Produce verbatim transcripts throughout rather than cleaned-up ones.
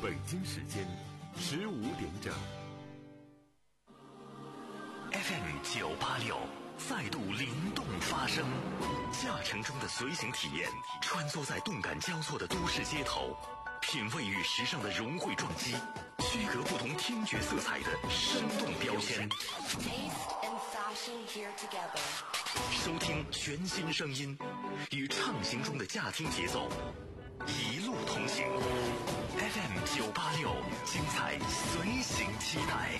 北京时间十五点整。 F M 九八六再度灵动发声，驾乘中的随行体验，穿梭在动感交错的都市街头，品味与时尚的融汇撞击，区隔不同听觉色彩的生动标签。收听全新声音，与畅行中的驾听节奏，一路同行。F M 九八六，精彩随行期待。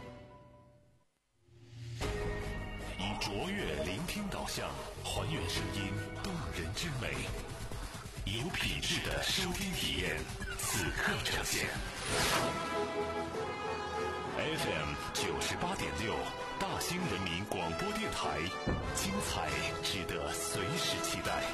以卓越聆听导向，还原声音动人之美，有品质的收听体验，此刻呈现。F M 九十八点六，大兴人民广播电台，精彩值得随时期待。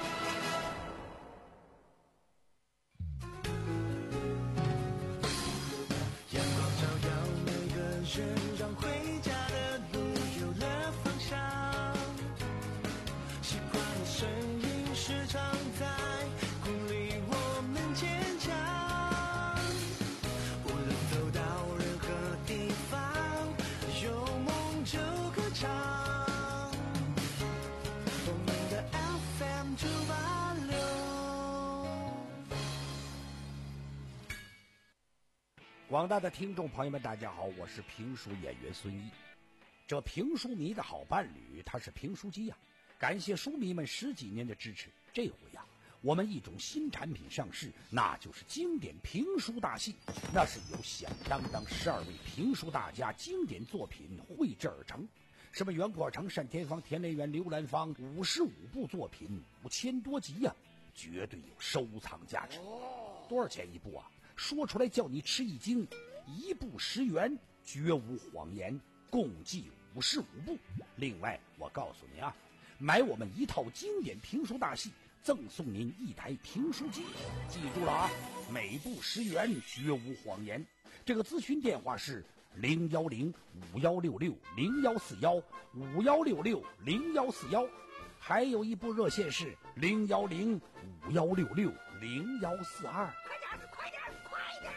阳光照耀每个人，让回家的路有了方向。习惯的声音时常在鼓励我们坚强。无论走到任何地方，有梦就歌唱。我们的 F M 九八六。 广大的听众朋友们，大家好，我是评书演员孙一。这评书迷的好伴侣，他是评书机呀、啊。感谢书迷们十几年的支持，这回呀、啊，我们一种新产品上市，那就是经典评书大戏。那是由响当当十二位评书大家经典作品绘制而成，什么袁阔成、单田芳、田连元、刘兰芳，五十五部作品，五千多集呀、啊，绝对有收藏价值。多少钱一部啊？说出来叫你吃一惊，一部十元，绝无谎言，共计五十五部。另外我告诉你啊，买我们一套经典评书大戏，赠送您一台评书机。记住了啊，每部十元，绝无谎言。这个咨询电话是零幺零五幺六六零幺四幺五幺六六零幺四幺，还有一部热线是零幺零五幺六六零幺四二。快点，快点，快点！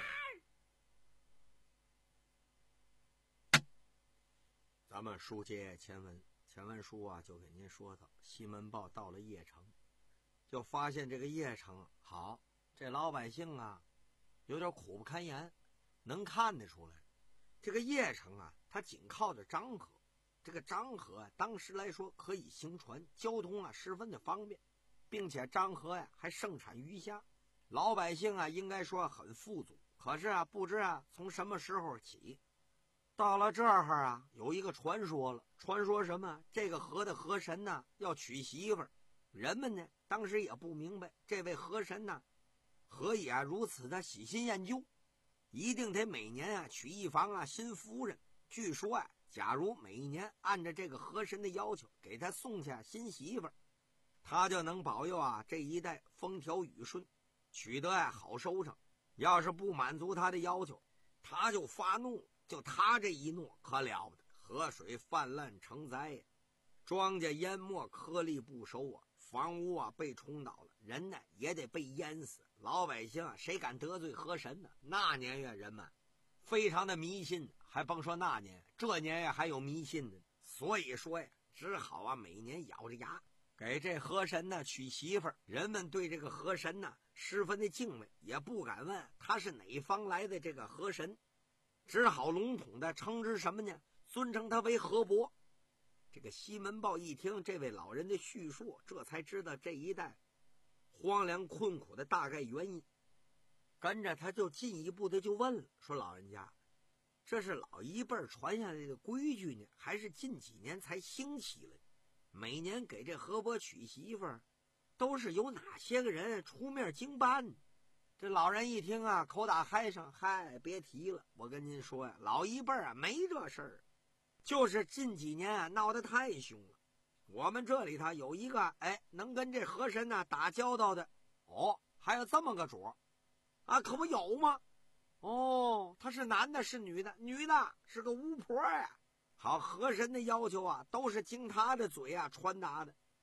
咱们书接前文，前文书啊就给您说到，西门豹到了邺城，就发现这个邺城好，这老百姓啊有点苦不堪言，能看得出来。这个邺城啊，它紧靠着漳河，这个漳河啊，当时来说可以行船，交通啊十分的方便，并且漳河呀、啊、还盛产鱼虾，老百姓啊应该说很富足。可是啊，不知啊从什么时候起，到了这儿啊，有一个传说了。传说什么？这个河的河神呢要娶媳妇儿。人们呢当时也不明白，这位河神呢何以啊如此的喜新厌旧，一定得每年啊娶一房啊新夫人。据说啊，假如每一年按照这个河神的要求给他送下新媳妇儿，他就能保佑啊这一代风调雨顺，取得啊好收成。要是不满足他的要求，他就发怒。就他这一怒可了不得，河水泛滥成灾呀，庄稼淹没，颗粒不收啊，房屋啊被冲倒了，人呢也得被淹死。老百姓啊谁敢得罪河神呢？那年月人们非常的迷信，还甭说那年，这年呀还有迷信的。所以说呀，只好啊每年咬着牙给这河神呢娶媳妇儿。人们对这个河神呢十分的敬畏，也不敢问他是哪方来的这个河神，只好笼统的称之什么呢？尊称他为河伯。这个西门豹一听这位老人的叙述，这才知道这一代荒凉困苦的大概原因。跟着他就进一步的就问了，说老人家，这是老一辈传下来的规矩呢，还是近几年才兴起了？每年给这河伯娶媳妇儿，都是由哪些个人出面经办？这老人一听啊，口打嗨上，嗨，别提了，我跟您说呀，老一辈啊没这事儿，就是近几年啊闹得太凶了。我们这里头有一个哎能跟这河神呢打交道的，哦，还有这么个主啊，可不有吗？哦，他是男的是女的？女的，是个巫婆呀。好，河神的要求啊都是经他的嘴啊传达的。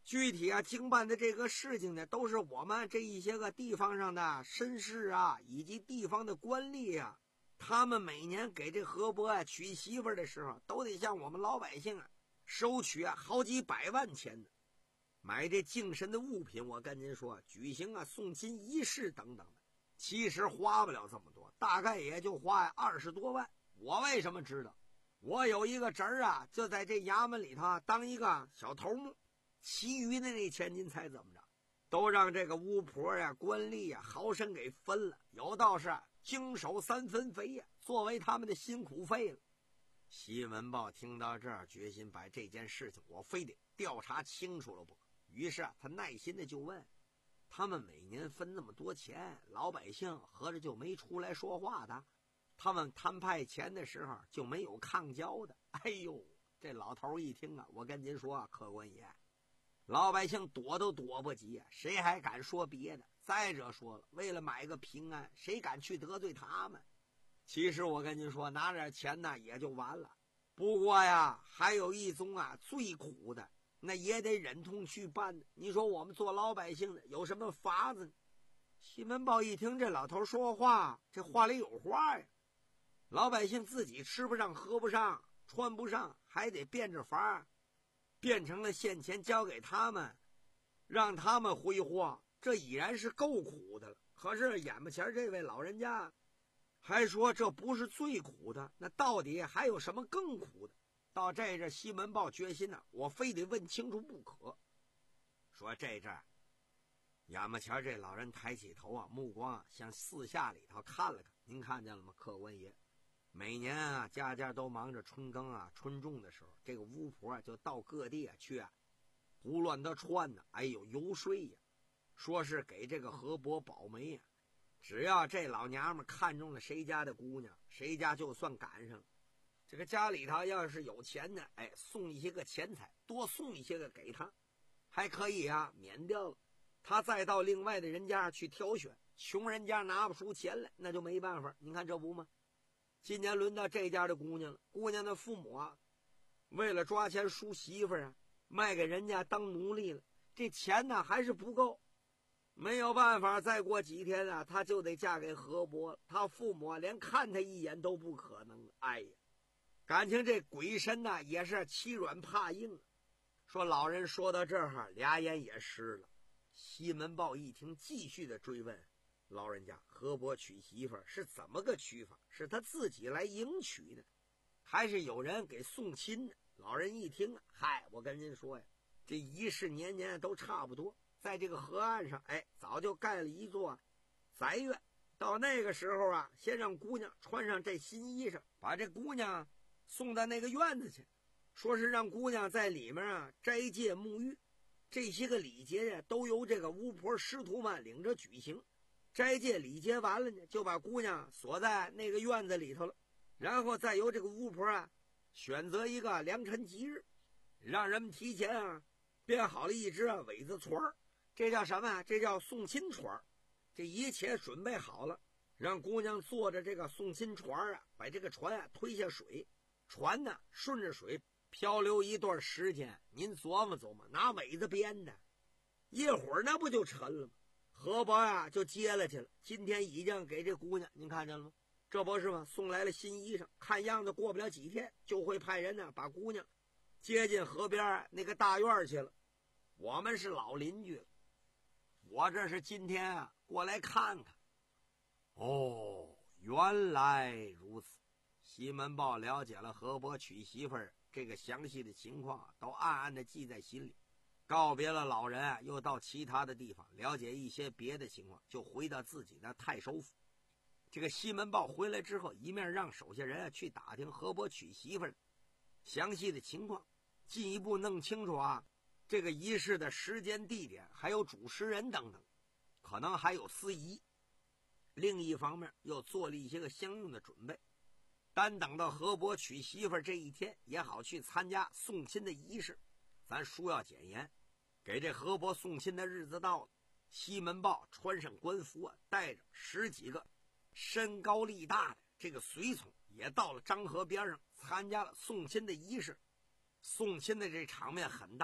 具体啊经办的这个事情呢，都是我们这一些个地方上的绅士啊，以及地方的官吏啊，他们每年给这河伯啊娶媳妇的时候，都得向我们老百姓啊收取啊好几百万钱的，买这敬神的物品。我跟您说，举行啊送亲仪式等等的，其实花不了这么多，大概也就花二十多万。我为什么知道？我有一个侄儿啊，就在这衙门里头啊当一个小头目，其余的那钱您猜怎么着？都让这个巫婆呀、官吏呀豪绅给分了，有道是经手三分肥呀，作为他们的辛苦费了。西门豹听到这儿，决心把这件事情我非得调查清楚了不可。于是啊，他耐心的就问：他们每年分那么多钱，老百姓合着就没出来说话的？他们摊派钱的时候就没有抗交的？哎呦，这老头一听啊，我跟您说啊，客官爷，老百姓躲都躲不及啊，谁还敢说别的？再者说了，为了买个平安，谁敢去得罪他们？其实我跟您说，拿点钱呢也就完了。不过呀，还有一种啊最苦的，那也得忍痛去办的。你说我们做老百姓的有什么法子呢？西门豹一听这老头说话，这话里有话呀。老百姓自己吃不上喝不上穿不上，还得变着法变成了现钱交给他们，让他们挥霍，这已然是够苦的了。可是眼巴前这位老人家还说这不是最苦的，那到底还有什么更苦的？到这阵西门豹决心呢、啊，我非得问清楚不可。说这阵眼巴前这老人抬起头啊，目光啊向四下里头看了看。您看见了吗，客官爷？每年啊，家家都忙着春耕啊、春种的时候，这个巫婆啊就到各地啊去啊，胡乱的串呢，哎呦游说呀，说是给这个河伯保媒呀。只要这老娘们看中了谁家的姑娘，谁家就算赶上了。这个家里头要是有钱呢，哎，送一些个钱财，多送一些个给他，还可以啊免掉了。他再到另外的人家去挑选，穷人家拿不出钱来，那就没办法。你看这不吗？今年轮到这家的姑娘了，姑娘的父母啊，为了抓钱赎媳妇啊，卖给人家当奴隶了。这钱呢还是不够，没有办法，再过几天啊，她就得嫁给河伯了。她父母啊，连看她一眼都不可能。哎呀，感情这鬼神呐、啊、也是欺软怕硬。说老人说到这儿，俩眼也湿了。西门豹一听，继续的追问。老人家，河伯娶媳妇是怎么个娶法？是他自己来迎娶的，还是有人给送亲呢？老人一听，嗨，我跟您说呀，这仪式年年都差不多。在这个河岸上，哎，早就盖了一座宅院。到那个时候啊，先让姑娘穿上这新衣裳，把这姑娘送到那个院子去，说是让姑娘在里面啊斋戒沐浴。这些个礼节呀，都由这个巫婆师徒们领着举行。斋戒礼节完了呢，就把姑娘锁在那个院子里头了，然后再由这个巫婆啊选择一个良辰吉日，让人们提前啊编好了一只啊苇子船，这叫什么啊？这叫送亲船。这一切准备好了，让姑娘坐着这个送亲船啊，把这个船啊推下水，船呢顺着水漂流一段时间。您琢磨琢磨，拿苇子编的，一会儿那不就沉了吗？河伯呀就接了去了。今天已经给这姑娘，您看见了吗？这不是吗？送来了新衣裳，看样子过不了几天就会派人呢把姑娘接进河边那个大院去了。我们是老邻居了，我这是今天啊过来看看。哦，原来如此。西门豹了解了河伯娶媳妇儿这个详细的情况，都暗暗的记在心里。告别了老人啊，又到其他的地方了解一些别的情况，就回到自己的太守府。这个西门豹回来之后，一面让手下人啊去打听河伯娶媳妇儿详细的情况，进一步弄清楚啊这个仪式的时间地点，还有主持人等等，可能还有司仪。另一方面又做了一些个相应的准备，单等到河伯娶媳妇儿这一天，也好去参加送亲的仪式。咱书要简言，给这河伯送亲的日子到了，西门豹穿上官服啊，带着十几个身高力大的这个随从，也到了漳河边上参加了送亲的仪式。送亲的这场面很大呀，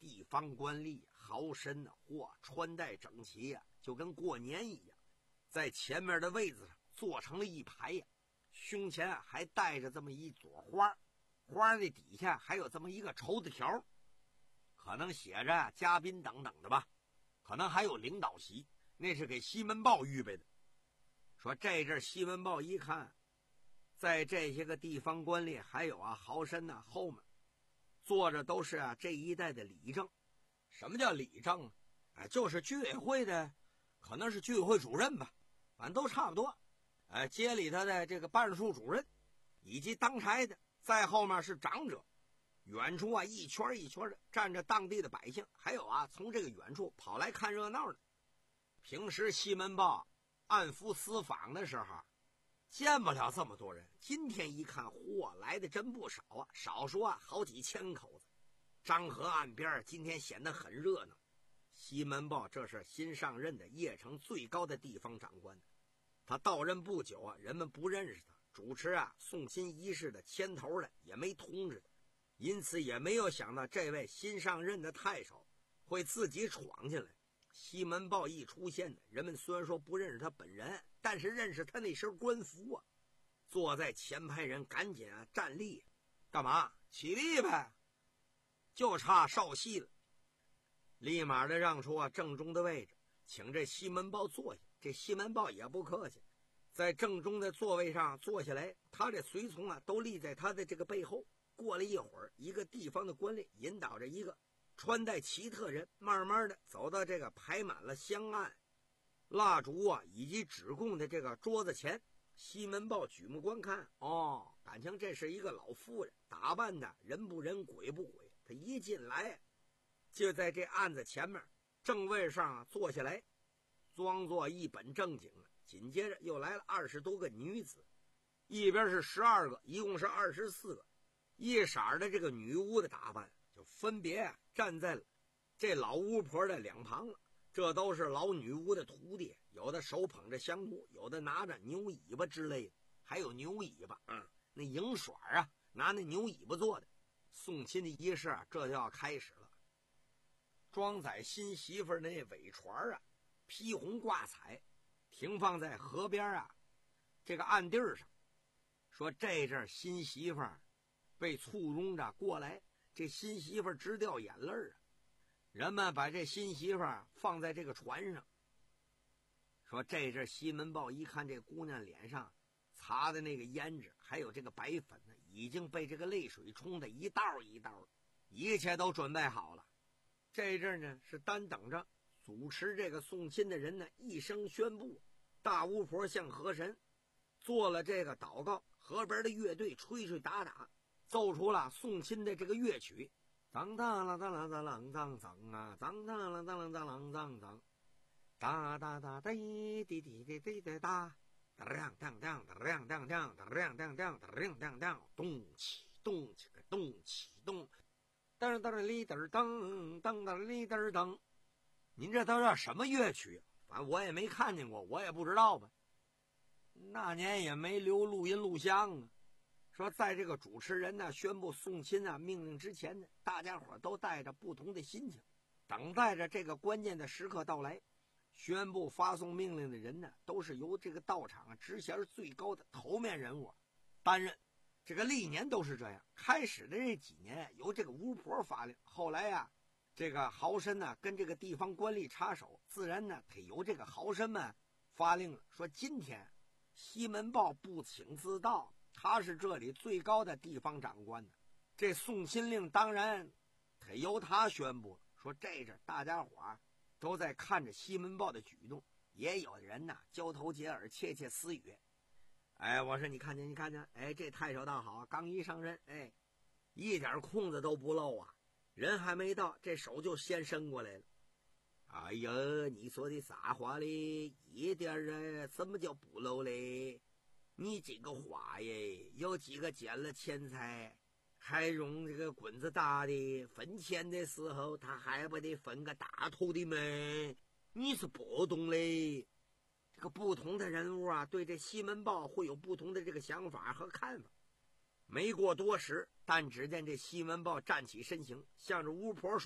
地方官吏豪绅呐、啊，嚯，穿戴整齐呀、啊，就跟过年一样，在前面的位子上坐成了一排呀、啊，胸前还带着这么一朵花，花的底下还有这么一个绸子条，可能写着、啊、嘉宾等等的吧，可能还有领导席，那是给西门豹预备的。说这阵西门豹一看，在这些个地方官吏还有啊豪绅呐、啊、后面坐着都是啊这一代的理政。什么叫理政？哎，就是居委会的，可能是居委会主任吧，反正都差不多。哎，街里头的这个办事处主任，以及当差的，在后面是长者。远处啊一圈一圈的站着当地的百姓，还有啊从这个远处跑来看热闹的。平时西门豹按伏私访的时候，见不了这么多人。今天一看，嚯，来的真不少啊，少说啊好几千口子。漳河岸边今天显得很热闹。西门豹这是新上任的邺城最高的地方长官，他到任不久啊，人们不认识他，主持啊送亲仪式的牵头的也没通知他，因此也没有想到这位新上任的太守会自己闯进来。西门豹一出现，人们虽然说不认识他本人，但是认识他那身官服啊。坐在前排人赶紧啊站立，干嘛？起立呗，就差稍息了。立马的让出啊正中的位置，请这西门豹坐下。这西门豹也不客气，在正中的座位上坐下来，他这随从啊都立在他的这个背后。过了一会儿，一个地方的官吏引导着一个穿戴奇特人，慢慢的走到这个排满了香案、蜡烛啊以及纸供的这个桌子前。西门豹举目观看，哦，感情这是一个老妇人，打扮的人不人鬼不鬼。他一进来，就在这案子前面正位上坐下来，装作一本正经的。紧接着又来了二十多个女子，一边是十二个，一共是二十四个。一色的这个女巫的打扮，就分别啊站在了这老巫婆的两旁了。这都是老女巫的徒弟，有的手捧着香炉，有的拿着牛尾巴之类的，还有牛尾巴，嗯，那银甩啊，拿那牛尾巴做的。送亲的仪式啊，这就要开始了。装载新媳妇那尾船啊，披红挂彩，停放在河边啊这个岸地上。说这阵新媳妇被簇拥着过来，这新媳妇直掉眼泪啊。人们把这新媳妇放在这个船上。说这阵西门豹一看这姑娘脸上擦的那个胭脂还有这个白粉呢，已经被这个泪水冲得一道一道的，一切都准备好了。这阵呢是单等着主持这个送亲的人呢一声宣布，大巫婆向河神做了这个祷告，河边的乐队吹吹打打，奏出了送亲的这个乐曲。当当啷当啷当啷当当啊，当当啷当啷当啷当当，哒哒哒哒滴滴滴滴滴滴哒，当当当当当当当当当当当当当，咚起咚起个咚起咚，当当哩噔噔当当哩噔噔。您这都叫什么乐曲？反正我也没看见过，我也不知道吧。那年也没留录音录像啊。说在这个主持人呢宣布送亲啊命令之前呢，大家伙都带着不同的心情，等待着这个关键的时刻到来。宣布发送命令的人呢，都是由这个道场职衔最高的头面人物担任。这个历年都是这样。开始的这几年由这个巫婆发令，后来呀、啊，这个豪绅呢跟这个地方官吏插手，自然呢得由这个豪绅们发令了。说今天西门豹不请自到，他是这里最高的地方长官呢，这送亲令当然得由他宣布了。说这阵大家伙儿都在看着西门豹的举动，也有人呐交头接耳，窃窃私语。哎，我说你看见你看见，哎，这太守倒好，刚一上任，哎，一点空子都不漏啊，人还没到，这手就先伸过来了。哎呀，你说的啥话嘞？一点儿什么叫不漏嘞？你这个话耶，有几个捡了钱财还用这个棍子打的，分钱的时候他还不得分个大头的吗？你是不懂嘞。这个不同的人物啊，对这西门豹会有不同的这个想法和看法。没过多时，但只见这西门豹站起身形，向着巫婆说：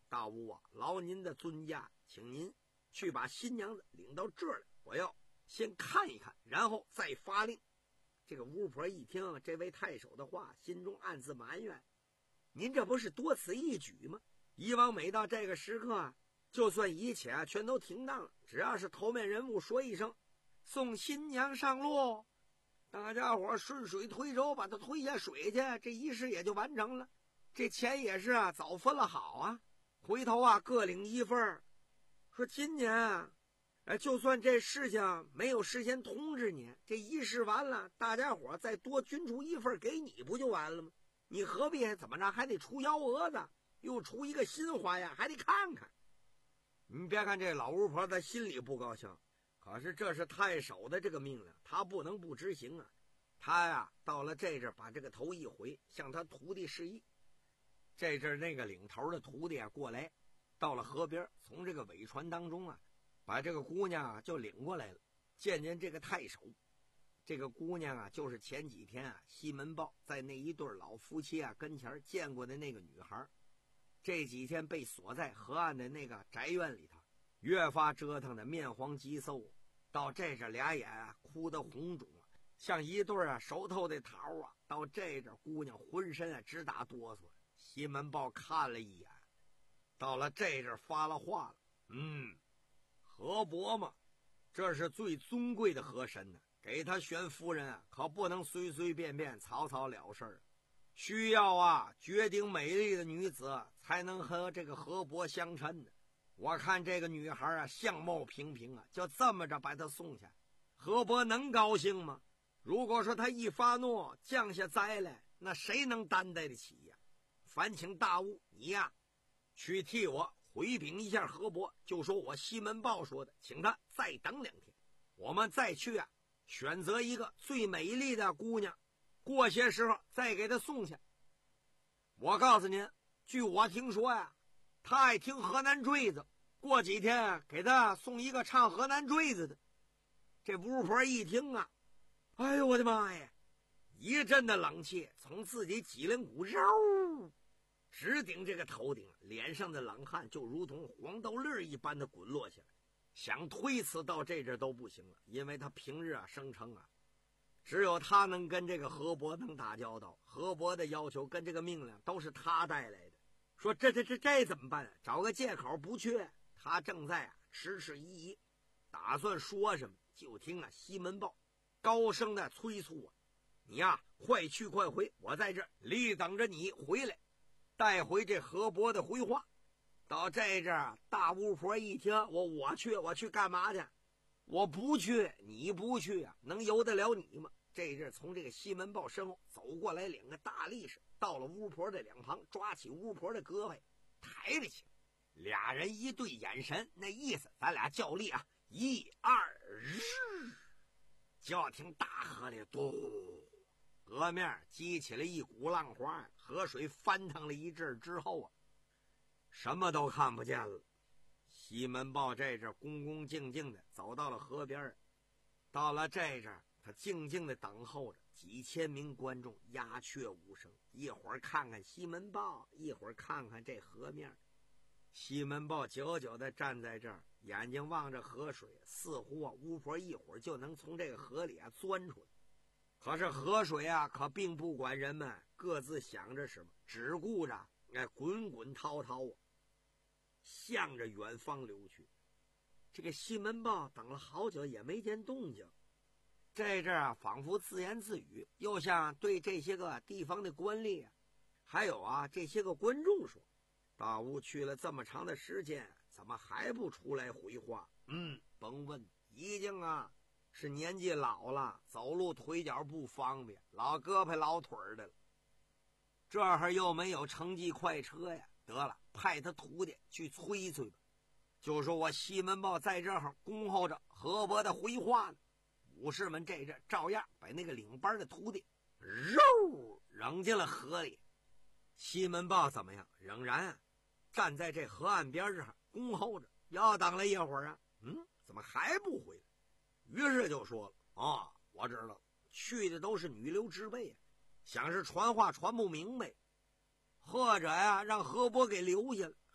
大巫啊，劳您的尊驾，请您去把新娘子领到这儿来，我要先看一看，然后再发令。这个巫婆一听这位太守的话，心中暗自埋怨，您这不是多此一举吗？以往每到这个时刻啊，就算一切啊全都停当了，只要是头面人物说一声送新娘上路，大家伙顺水推舟把她推下水去，这仪式也就完成了。这钱也是啊早分了好啊，回头啊各领一份。说今年啊，哎，就算这事情没有事先通知你，这仪式完了，大家伙再多均出一份给你不就完了吗？你何必怎么着还得出幺蛾子，又出一个新花样，还得看看。你别看这老巫婆她心里不高兴，可是这是太守的这个命令，她不能不执行啊。她呀到了这阵把这个头一回，向他徒弟示意。这阵那个领头的徒弟啊过来，到了河边，从这个尾船当中啊把这个姑娘啊就领过来了，见见这个太守。这个姑娘啊就是前几天啊西门豹在那一对老夫妻啊跟前见过的那个女孩，这几天被锁在河岸的那个宅院里头，越发折腾的面黄肌瘦，到这阵俩眼啊哭得红肿了，像一对啊熟透的桃啊。到这阵姑娘浑身啊直打哆嗦。西门豹看了一眼，到了这阵发了话了，嗯，河伯嘛，这是最尊贵的河神呢，给他选夫人啊，可不能随随便便草草了事，需要啊绝顶美丽的女子才能和这个河伯相称的。我看这个女孩啊相貌平平啊，就这么着把她送下，河伯能高兴吗？如果说他一发怒降下灾来，那谁能担待得起呀？烦请大巫你呀去替我回禀一下河伯，就说我西门豹说的，请他再等两天，我们再去啊选择一个最美丽的姑娘，过些时候再给他送去。我告诉您，据我听说呀，他爱听河南坠子，过几天给他送一个唱河南坠子的。这巫婆一听啊，哎呦我的妈呀，一阵的冷气从自己脊梁骨肉直顶这个头顶，脸上的冷汗就如同黄豆粒一般的滚落下来，想推辞到这阵都不行了，因为他平日啊声称啊只有他能跟这个河伯能打交道，河伯的要求跟这个命令都是他带来的。说这这这这怎么办啊？找个借口不去。他正在啊迟迟疑疑，打算说什么，就听啊西门豹高声的催促啊，你呀、啊、快去快回，我在这立等着你回来，带回这河伯的回话。到这阵儿，大巫婆一听，我我去我去干嘛去？我不去你不去啊，能由得了你吗？这阵从这个西门豹身后走过来两个大力士，到了巫婆的两旁，抓起巫婆的胳膊抬了起来。俩人一对眼神，那意思咱俩较力啊，一二日，就要听大河里咚，河面激起了一股浪花，河水翻腾了一阵之后啊，什么都看不见了。西门豹这阵恭恭敬敬的走到了河边，到了这阵他静静的等候着，几千名观众鸦雀无声，一会儿看看西门豹，一会儿看看这河面。西门豹久久的站在这儿，眼睛望着河水，似乎啊巫婆一会儿就能从这个河里啊钻出来。可是河水啊可并不管人们各自想着什么，只顾着哎滚滚滔滔啊向着远方流去。这个西门豹等了好久也没见动静，这阵啊仿佛自言自语，又像对这些个地方的官吏啊还有啊这些个观众说，大巫去了这么长的时间，怎么还不出来回话？嗯，甭问，已经啊是年纪老了，走路腿脚不方便，老胳膊老腿的了。这儿又没有城际快车呀，得了，派他徒弟去催催吧，就说我西门豹在这儿恭候着河伯的回话呢。武士们这阵照样把那个领班的徒弟肉扔进了河里。西门豹怎么样？仍然啊站在这河岸边上恭候着，要等了一会儿啊，嗯，怎么还不回来？于是就说了啊，我知道去的都是女流之辈啊，想是传话传不明白，或者呀让河伯给留下了，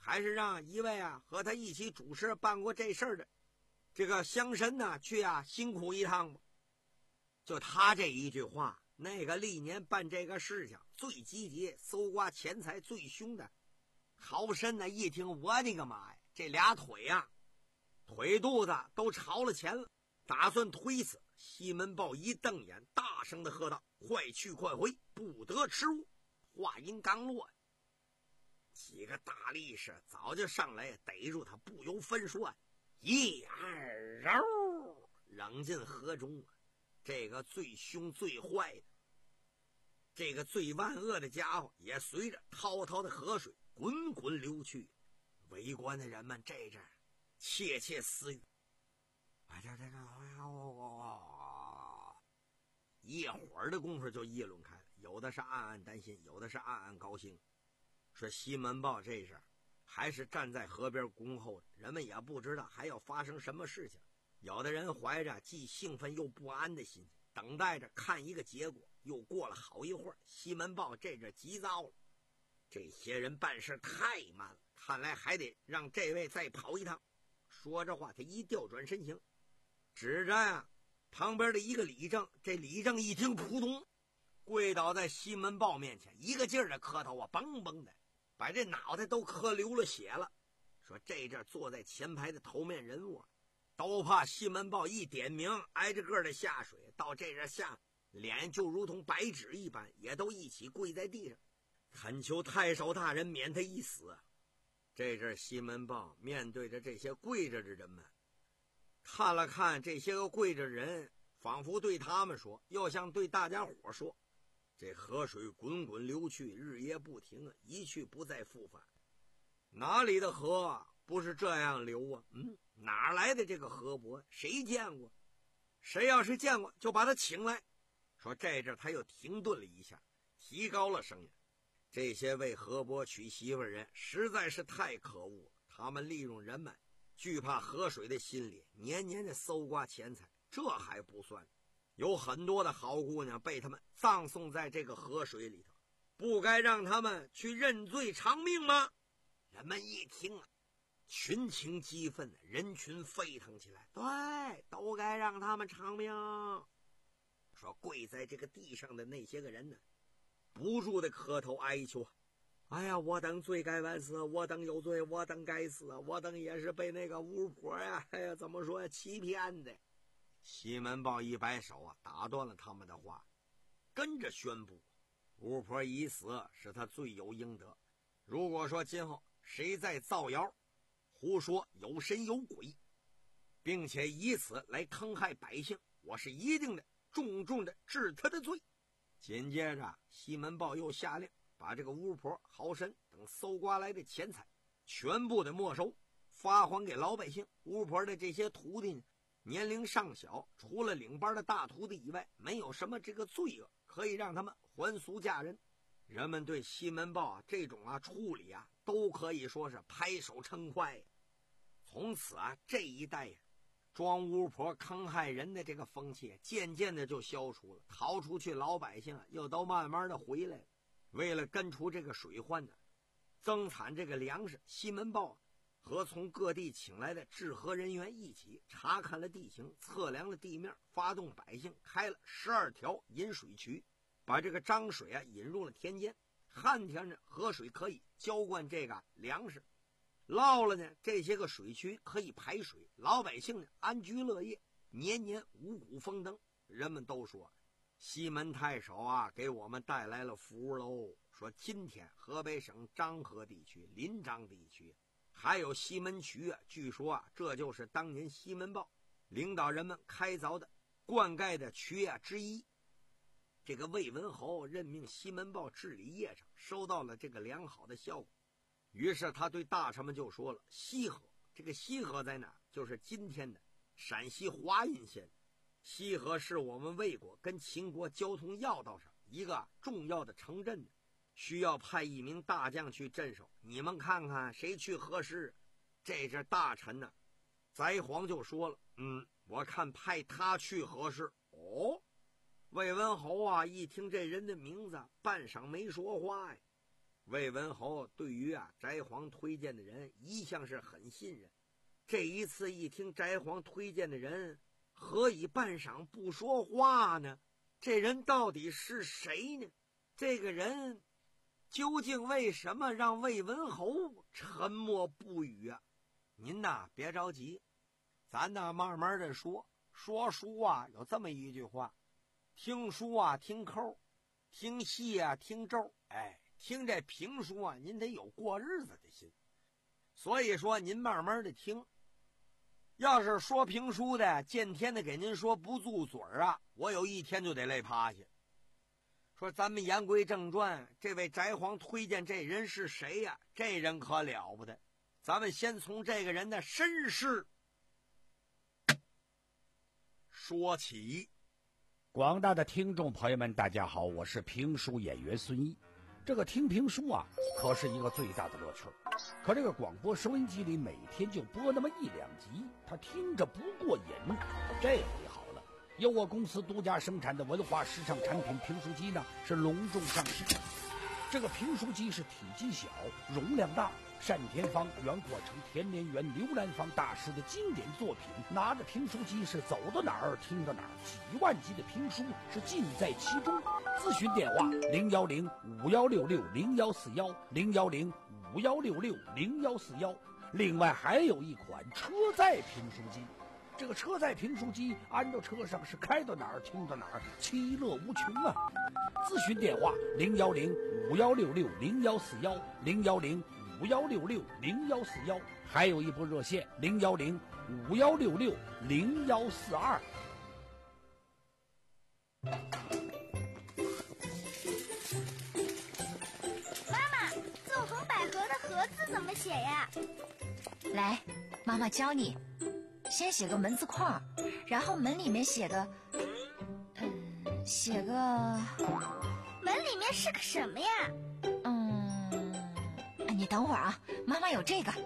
还是让一位啊和他一起主持办过这事儿的这个乡绅呢去啊辛苦一趟吧。就他这一句话，那个历年办这个事情最积极、搜刮钱财最凶的豪绅呢，一听我的个妈呀，这俩腿呀、啊，腿肚子都朝了前了，打算推死。西门豹一瞪眼，大声的喝道：“快去快回，不得迟误！”话音刚落，几个大力士早就上来逮住他，不由分说，一二揉扔进河中。这个最凶最坏的，这个最万恶的家伙也随着滔滔的河水滚滚流去。围观的人们这阵窃窃私语：“哎，这这这，哎呀，一会儿的功夫就议论开了，有的是暗暗担心，有的是暗暗高兴。说西门豹这事还是站在河边恭候着，人们也不知道还要发生什么事情。有的人怀着既兴奋又不安的心情，等待着看一个结果。又过了好一会儿，西门豹这阵急躁了，这些人办事太慢了，看来还得让这位再跑一趟。说着话，他一调转身形，指着呀旁边的一个李正。这李正一听，扑通跪倒在西门豹面前，一个劲儿的磕头啊，嘣嘣的把这脑袋都磕流了血了。说这阵坐在前排的头面人物都怕西门豹一点名，挨着个的下水，到这阵下脸就如同白纸一般，也都一起跪在地上，恳求太守大人免他一死。这阵西门豹面对着这些跪着的人们，看了看这些个跪着的人，仿佛对他们说，又像对大家伙说：这河水滚滚流去，日夜不停，一去不再复返。哪里的河不是这样流啊？嗯，哪来的这个河伯？谁见过？谁要是见过，就把他请来。说这阵他又停顿了一下，提高了声音：这些为河伯娶媳妇人实在是太可恶了，他们利用人们惧怕河水的心理，年年的搜刮钱财，这还不算，有很多的好姑娘被他们葬送在这个河水里头，不该让他们去认罪偿命吗？人们一听啊，群情激愤，人群沸腾起来。对，都该让他们偿命。说跪在这个地上的那些个人呢，不住的磕头哀求：哎呀，我等罪该万死，我等有罪，我等该死，我等也是被那个巫婆呀，哎呀，怎么说欺骗的。西门豹一摆手啊，打断了他们的话，跟着宣布：巫婆已死，是他罪有应得。如果说今后谁再造谣胡说有神有鬼，并且以此来坑害百姓，我是一定的重重的治他的罪。紧接着西门豹又下令把这个巫婆、豪绅等搜刮来的钱财全部的没收，发还给老百姓。巫婆的这些徒弟年龄尚小，除了领班的大徒弟以外，没有什么这个罪恶，可以让他们还俗嫁人。人们对西门豹啊这种啊处理啊，都可以说是拍手称快。从此啊，这一代呀、啊，装巫婆坑害人的这个风气渐渐的就消除了，逃出去老百姓啊又都慢慢的回来了。为了根除这个水患呢，增产这个粮食，西门豹、啊、和从各地请来的治河人员一起查看了地形，测量了地面，发动百姓开了十二条引水渠，把这个漳水啊引入了田间。旱天呢，河水可以浇灌这个粮食，涝了呢，这些个水渠可以排水，老百姓呢安居乐业，年年五谷丰登。人们都说西门太守啊给我们带来了福喽。说今天河北省漳河地区、临漳地区还有西门渠啊，据说啊这就是当年西门豹领导人们开凿的灌溉的渠啊之一。这个魏文侯任命西门豹治理邺城，收到了这个良好的效果，于是他对大臣们就说了：西河，这个西河在哪？就是今天的陕西华阴县。西河是我们魏国跟秦国交通要道上一个重要的城镇，需要派一名大将去镇守，你们看看谁去合适？这阵大臣呢，翟璜就说了：嗯，我看派他去合适。哦，魏文侯啊一听这人的名字，半晌没说话呀。 魏文侯对于啊翟璜推荐的人一向是很信任，这一次一听翟璜推荐的人，何以半晌不说话呢？这人到底是谁呢？这个人究竟为什么让魏文侯沉默不语啊？您呐别着急，咱呐慢慢的说。说书啊有这么一句话，听书啊听扣，听戏啊听咒，哎，听这评书啊您得有过日子的心。所以说您慢慢的听，要是说评书的见天的给您说不住嘴啊，我有一天就得累趴下。说咱们言归正传，这位翟璜推荐这人是谁呀、啊？这人可了不得，咱们先从这个人的身世说起。 广大的听众朋友们大家好，我是评书演员孙一。这个听评书啊可是一个最大的乐趣，可这个广播收音机里每天就播那么一两集，他听着不过瘾。这回好了，由我公司独家生产的文化时尚产品评书机呢是隆重上市。这个评书机是体积小，容量大，单田芳、袁国成、田连元、刘兰芳大师的经典作品，拿着评书机是走到哪儿听到哪儿，几万集的评书是尽在其中。咨询电话零幺零五幺六六零幺四幺零幺零五幺六六零幺四幺。另外还有一款车载评书机，这个车载评书机安到车上是开到哪儿听到哪儿，其乐无穷啊！咨询电话零幺零五幺六六零幺四幺零幺零五幺六六零幺四幺，还有一部热线零幺零五幺六六零幺四二。 妈妈，纵横捭阖的阖字怎么写呀？ 来，妈妈教你。先写个门字框，然后门里面写个，嗯，写个， 门里面是个什么呀？ 嗯，你等会儿啊，妈妈有这个。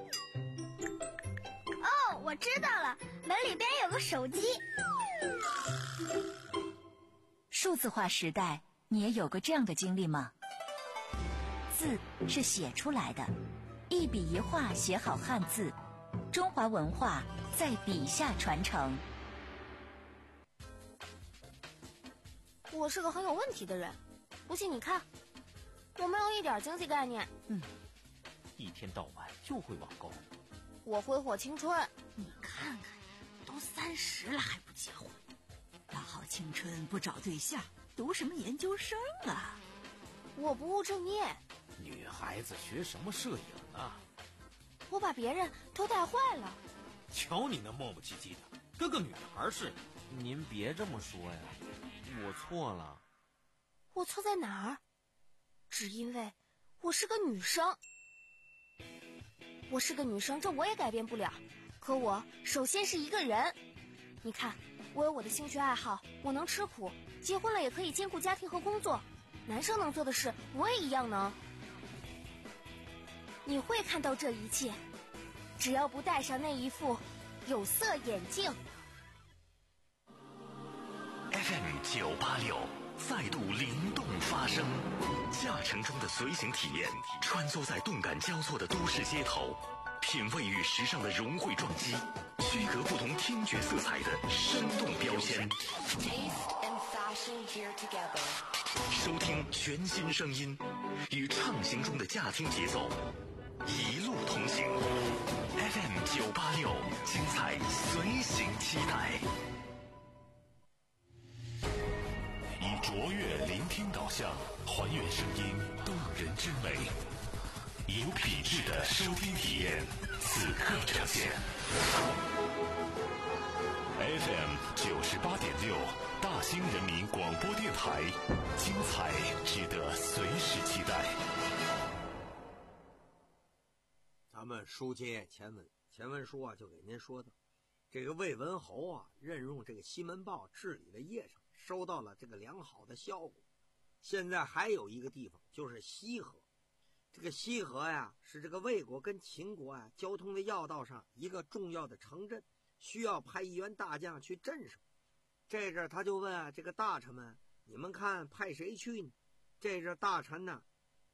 哦，我知道了，门里边有个手机。 数字化时代，你也有过这样的经历吗？字是写出来的，一笔一画写好汉字，中华文化在笔下传承。 我是个很有问题的人，不信你看，我没有一点经济概念。 嗯，一天到晚就会网购。 我挥霍青春， 你看看，都三十了还不结婚，大好青春不找对象，读什么研究生啊？ 我不务正业。 女孩子学什么摄影啊？ 我把别人都带坏了。 瞧你那磨磨唧唧的，跟个女孩似的。您别这么说呀，我错了。 我错在哪儿？只因为我是个女生。我是个女生，这我也改变不了。可我首先是一个人。你看，我有我的兴趣爱好，我能吃苦，结婚了也可以兼顾家庭和工作。男生能做的事，我也一样能。你会看到这一切，只要不戴上那一副有色眼镜。 F M 九八六再度灵动发声，驾乘中的随行体验，穿梭在动感交错的都市街头，品味与时尚的融汇撞击，区隔不同听觉色彩的生动标签。收听全新声音，与畅行中的驾听节奏，一路同行。F M 九八六，精彩随行期待。以卓越聆听导向，还原声音动人之美，有品质的收听体验，此刻呈现。F M 九十八点六，大兴人民广播电台，精彩值得随时期待。 咱们书接前文，前文书啊就给您说到，这个魏文侯啊任用这个西门豹治理了邺城，收到了这个良好的效果。现在还有一个地方就是西河，这个西河呀是这个魏国跟秦国啊交通的要道上一个重要的城镇，需要派一员大将去镇守。这阵他就问啊这个大臣们，你们看派谁去呢？这阵大臣呢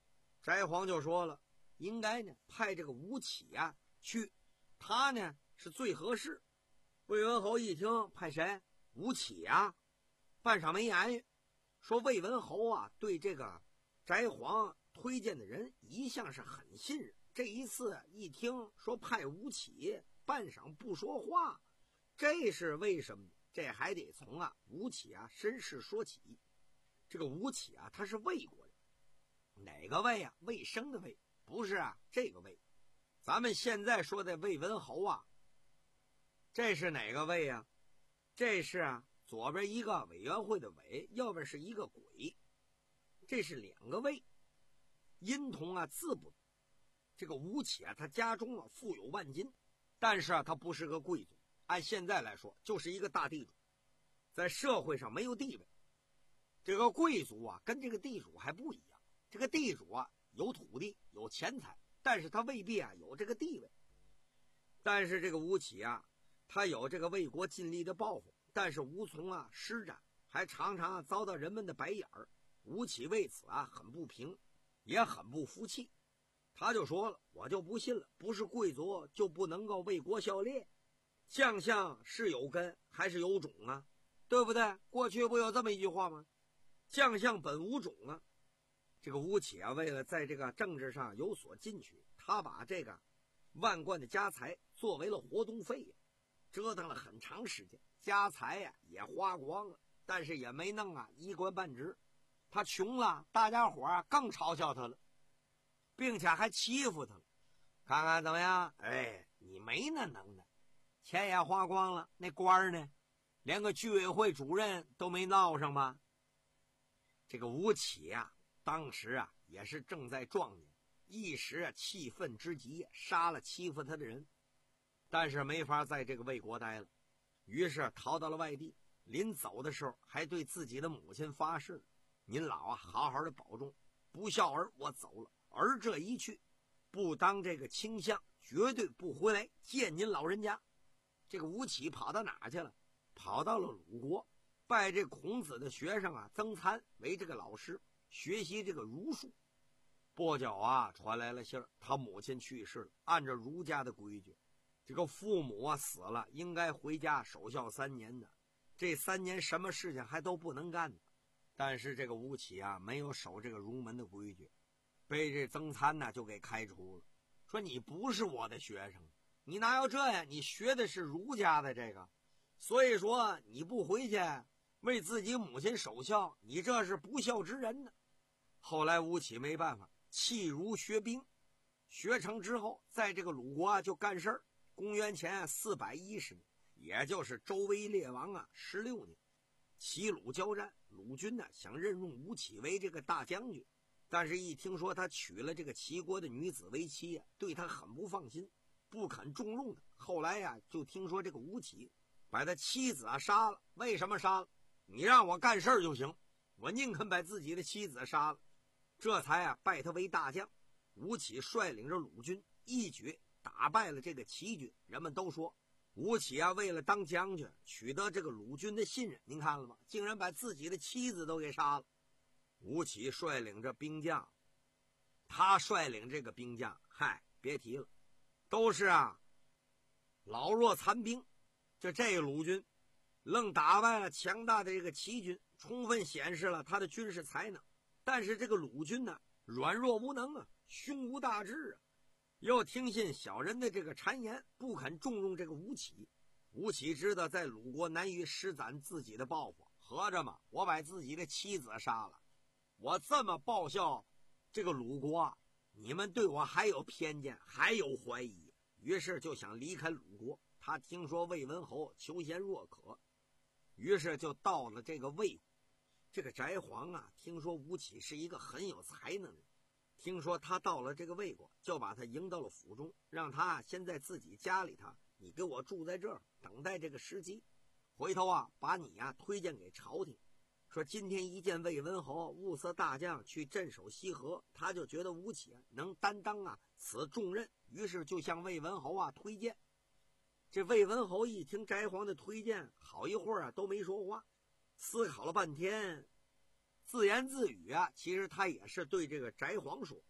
翟璜就说了，应该呢派这个吴起啊去，他呢是最合适。魏文侯一听，派谁？吴起啊，半晌没言语，说魏文侯啊对这个翟璜推荐的人一向是很信任，这一次一听说派吴起，半晌不说话，这是为什么呢？这还得从啊吴起啊身世说起。这个吴起啊，他是魏国人，哪个魏啊？魏生的魏，不是啊这个魏。咱们现在说的魏文侯啊，这是哪个魏啊？这是啊左边一个委员会的委，右边是一个鬼，这是两个魏。音同啊字不同。这个吴起啊，他家中啊富有万金，但是啊他不是个贵族，按现在来说就是一个大地主，在社会上没有地位。这个贵族啊跟这个地主还不一样，这个地主啊有土地有钱财，但是他未必啊有这个地位。但是这个吴起啊，他有这个为国尽力的抱负，但是无从啊施展，还常常、啊、遭到人们的白眼儿。吴起为此啊很不平，也很不服气。他就说了，我就不信了，不是贵族就不能够为国效力？将相是有根还是有种啊？对不对？过去不有这么一句话吗？将相本无种啊。这个吴起啊，为了在这个政治上有所进取，他把这个万贯的家财作为了活动费呀，折腾了很长时间，家财呀也花光了，但是也没弄啊一官半职。他穷了，大家伙啊更嘲笑他了，并且还欺负他了。看看怎么样？哎，你没那能耐，钱也花光了，那官呢，连个居委会主任都没闹上吧？这个吴起啊，当时啊也是正在壮年，一时啊气愤之极，杀了欺负他的人，但是没法在这个魏国待了，于是逃到了外地。临走的时候还对自己的母亲发誓，您老啊好好的保重，不孝儿我走了，儿这一去不当这个卿相，绝对不回来见您老人家。这个吴起跑到哪去了？跑到了鲁国，拜这孔子的学生啊曾参为这个老师，学习这个儒术。不久啊传来了信儿，他母亲去世了。按照儒家的规矩，这个父母啊死了应该回家守孝三年的，这三年什么事情还都不能干的。但是这个吴起啊没有守这个儒门的规矩，被这曾参呢就给开除了，说你不是我的学生，你哪有这样？你学的是儒家的这个，所以说你不回去为自己母亲守孝，你这是不孝之人呢。后来吴起没办法，弃儒学兵，学成之后在这个鲁国啊就干事儿。公元前四百一十年，也就是周威烈王啊十六年，齐鲁交战，鲁军呢想任用吴起为这个大将军，但是一听说他娶了这个齐国的女子为妻啊，对他很不放心，不肯重用他。后来呀、啊，就听说这个吴起把他妻子啊杀了。为什么杀了？你让我干事儿就行，我宁肯把自己的妻子杀了。这才啊拜他为大将。吴起率领着鲁军一举打败了这个齐军。人们都说吴起啊为了当将军取得这个鲁军的信任，您看了吗？竟然把自己的妻子都给杀了。吴起率领着兵将，他率领这个兵将，嗨，别提了，都是啊老弱残兵。就这个鲁军愣打败了强大的这个齐军，充分显示了他的军事才能。但是这个鲁军呢软弱无能啊，胸无大志啊，又听信小人的这个谗言，不肯重用这个吴起。吴起知道在鲁国难于施展自己的抱负，合着嘛，我把自己的妻子杀了，我这么报效这个鲁国啊，你们对我还有偏见，还有怀疑，于是就想离开鲁国。他听说魏文侯求贤若渴，于是就到了这个魏国。这个翟璜啊，听说吴起是一个很有才能的人，听说他到了这个魏国，就把他迎到了府中，让他先在自己家里头，你给我住在这儿，等待这个时机，回头啊把你啊推荐给朝廷，说今天一见魏文侯物色大将去镇守西河，他就觉得吴起啊能担当啊此重任，于是就向魏文侯啊推荐。这魏文侯一听翟璜的推荐，好一会儿啊都没说话，思考了半天，自言自语啊，其实他也是对这个翟璜说，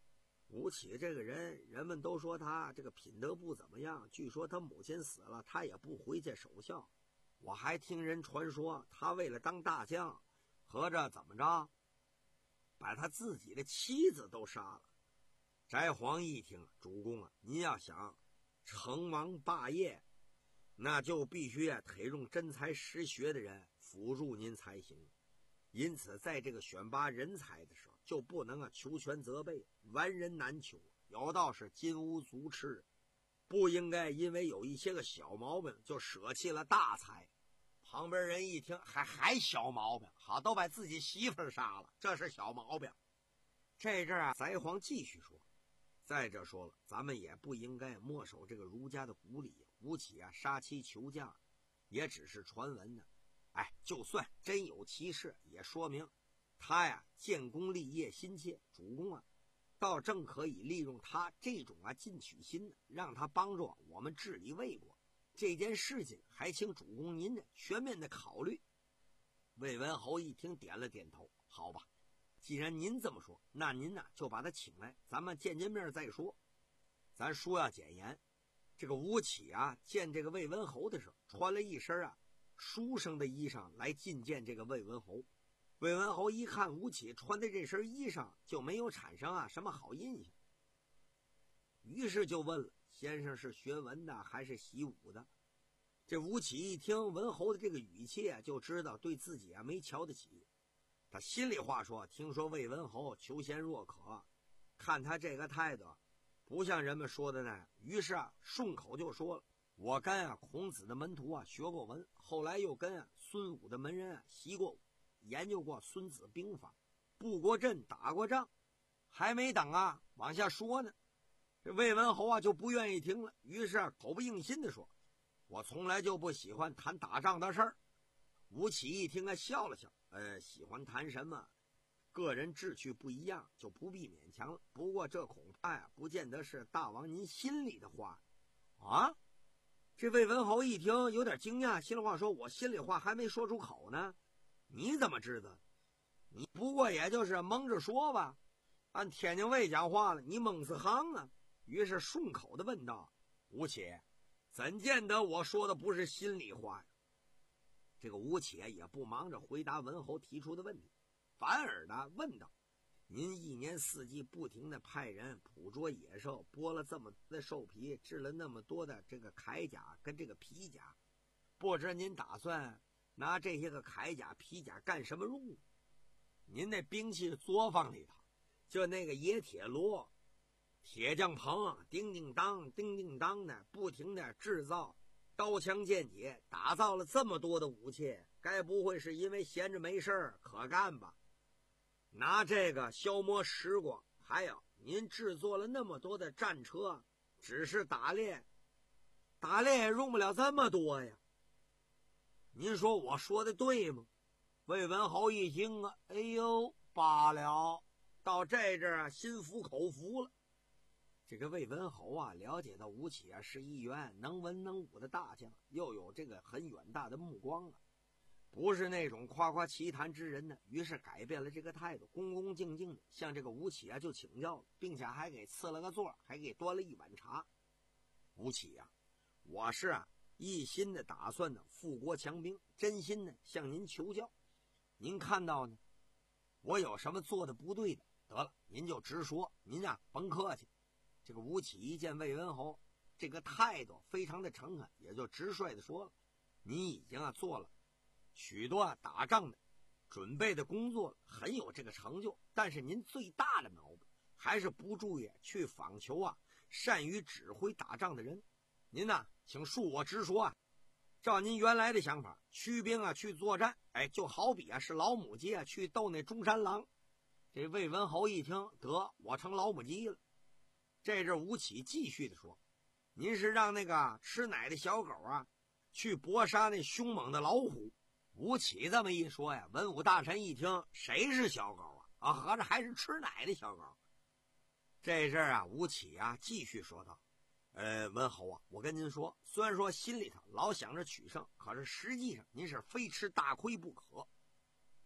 吴起这个人，人们都说他这个品德不怎么样，据说他母亲死了，他也不回去守孝。我还听人传说，他为了当大将，合着怎么着，把他自己的妻子都杀了。翟璜一听，主公啊，您要想成王霸业，那就必须啊推用真才实学的人辅助您才行。因此在这个选拔人才的时候，就不能啊求全责备，完人难求，有道是金无足赤，不应该因为有一些个小毛病就舍弃了大才。旁边人一听，还还小毛病，好，都把自己媳妇儿杀了，这是小毛病。这阵啊，翟璜继续说，再者说了，咱们也不应该墨守这个儒家的古礼，吴起啊杀妻求嫁，也只是传闻呢。哎，就算真有其事，也说明他呀建功立业心切，主公啊倒正可以利用他这种啊进取心呢，让他帮助我们治理魏国。这件事情还请主公您呢全面的考虑。魏文侯一听，点了点头，好吧，既然您这么说，那您呢就把他请来，咱们见见面再说。咱说要简言，这个吴起啊见这个魏文侯的时候，穿了一身啊书生的衣裳来觐见这个魏文侯。魏文侯一看吴起穿的这身衣裳，就没有产生啊什么好印象，于是就问了，先生是学文的还是习武的？这吴起一听文侯的这个语气啊，就知道对自己啊没瞧得起。他心里话说，听说魏文侯求贤若渴，看他这个态度不像人们说的那样，于是啊顺口就说了，我跟啊孔子的门徒啊学过文，后来又跟啊孙武的门人啊习过武，研究过孙子兵法，布过阵，打过仗。还没等啊往下说呢，这魏文侯啊就不愿意听了，于是啊口不应心的说，我从来就不喜欢谈打仗的事儿。吴起一听啊笑了笑，呃喜欢谈什么，个人志趣不一样，就不必勉强了。不过这恐怕呀不见得是大王您心里的话啊。这魏文侯一听有点惊讶，心里话说，我心里话还没说出口呢，你怎么知道？你不过也就是蒙着说吧，按天津卫讲话了，你蒙死行啊。于是顺口的问道，吴起，怎见得我说的不是心里话呀？这个吴起也不忙着回答文侯提出的问题，反而的问道，您一年四季不停的派人捕捉野兽，剥了这么多的兽皮，制了那么多的这个铠甲跟这个皮甲，不知您打算拿这些个铠甲皮甲干什么用？您那兵器作坊里头就那个冶铁炉、铁匠棚，叮叮当叮叮当的不停的制造刀枪剑戟，打造了这么多的武器，该不会是因为闲着没事可干吧？拿这个消磨时光，还有您制作了那么多的战车，只是打猎，打猎也用不了这么多呀。您说我说的对吗？魏文侯一听啊，哎呦，罢了，到这阵啊，心服口服了。这个魏文侯啊，了解到吴起啊是一员能文能武的大将，又有这个很远大的目光啊，不是那种夸夸其谈之人呢。于是改变了这个态度，恭恭敬敬的向这个吴起啊就请教了，并且还给赐了个座，还给端了一碗茶。吴起啊，我是啊一心的打算呢富国强兵，真心的向您求教。您看到呢，我有什么做的不对的，得了，您就直说，您啊甭客气。这个吴起一见魏文侯这个态度非常的诚恳，也就直率的说了，您已经啊做了许多啊打仗的准备的工作了，很有这个成就，但是您最大的毛病还是不注意去访求啊善于指挥打仗的人。您呢请恕我直说啊，照您原来的想法，驱兵啊去作战，哎，就好比啊是老母鸡啊去斗那中山狼。这魏文侯一听，得，我成老母鸡了。这阵吴起继续的说，您是让那个吃奶的小狗啊去搏杀那凶猛的老虎。吴起这么一说呀，文武大臣一听，谁是小狗啊？啊，合着还是吃奶的小狗。这阵啊，吴起啊继续说道，呃，文侯啊，我跟您说，虽然说心里头老想着取胜，可是实际上您是非吃大亏不可。魏